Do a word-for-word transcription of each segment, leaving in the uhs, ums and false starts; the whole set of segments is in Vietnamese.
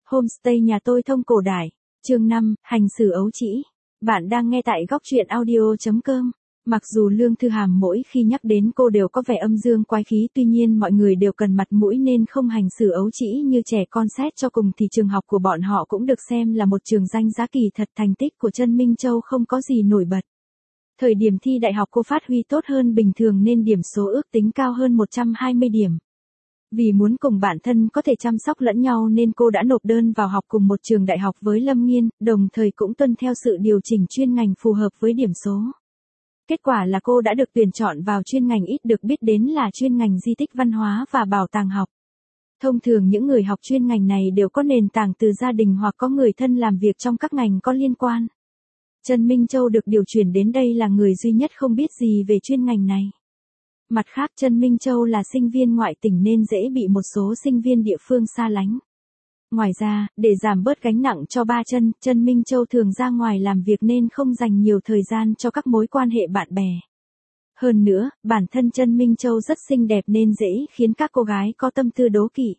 Homestay nhà tôi thông cổ đại. Chương năm, hành xử ấu trĩ. Bạn đang nghe tại góc truyện audio chấm com. Mặc dù Lương Thư Hàm mỗi khi nhắc đến cô đều có vẻ âm dương quái khí, tuy nhiên mọi người đều cần mặt mũi nên không hành xử ấu trĩ như trẻ con. Xét cho cùng thì trường học của bọn họ cũng được xem là một trường danh giá, kỳ thật thành tích của Trân Minh Châu không có gì nổi bật. Thời điểm thi đại học cô phát huy tốt hơn bình thường nên điểm số ước tính cao hơn một trăm hai mươi điểm. Vì muốn cùng bản thân có thể chăm sóc lẫn nhau nên cô đã nộp đơn vào học cùng một trường đại học với Lâm Nghiên, đồng thời cũng tuân theo sự điều chỉnh chuyên ngành phù hợp với điểm số. Kết quả là cô đã được tuyển chọn vào chuyên ngành ít được biết đến là chuyên ngành di tích văn hóa và bảo tàng học. Thông thường những người học chuyên ngành này đều có nền tảng từ gia đình hoặc có người thân làm việc trong các ngành có liên quan. Trân Minh Châu được điều chuyển đến đây là người duy nhất không biết gì về chuyên ngành này. Mặt khác, Trân Minh Châu là sinh viên ngoại tỉnh nên dễ bị một số sinh viên địa phương xa lánh. Ngoài ra, để giảm bớt gánh nặng cho ba Trân, Trân Minh Châu thường ra ngoài làm việc nên không dành nhiều thời gian cho các mối quan hệ bạn bè. Hơn nữa, bản thân Trân Minh Châu rất xinh đẹp nên dễ khiến các cô gái có tâm tư đố kỵ.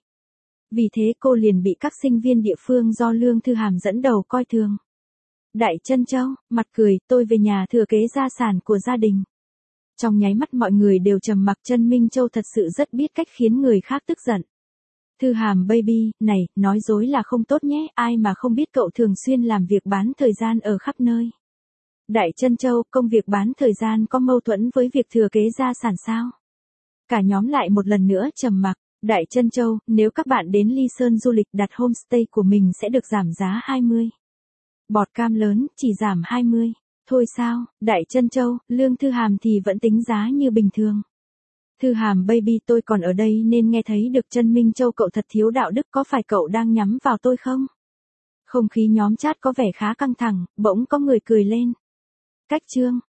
Vì thế cô liền bị các sinh viên địa phương do Lương Thư Hàm dẫn đầu coi thường. Đại Trân Châu, mặt cười, tôi về nhà thừa kế gia sản của gia đình. Trong nháy mắt mọi người đều trầm mặc. Trân Minh Châu thật sự rất biết cách khiến người khác tức giận. Thư Hàm baby, này, nói dối là không tốt nhé, ai mà không biết cậu thường xuyên làm việc bán thời gian ở khắp nơi. Đại Trân Châu, công việc bán thời gian có mâu thuẫn với việc thừa kế gia sản sao? Cả nhóm lại một lần nữa trầm mặc. Đại Trân Châu, nếu các bạn đến Ly Sơn du lịch đặt homestay của mình sẽ được giảm giá hai mươi. Bọt cam lớn, chỉ giảm hai mươi. Thôi sao, Đại Trân Châu, Lương Thư Hàm thì vẫn tính giá như bình thường. Thư Hàm baby, tôi còn ở đây nên nghe thấy được. Trân Minh Châu, cậu thật thiếu đạo đức, có phải cậu đang nhắm vào tôi không? Không khí nhóm chat có vẻ khá căng thẳng, bỗng có người cười lên. Cách chương.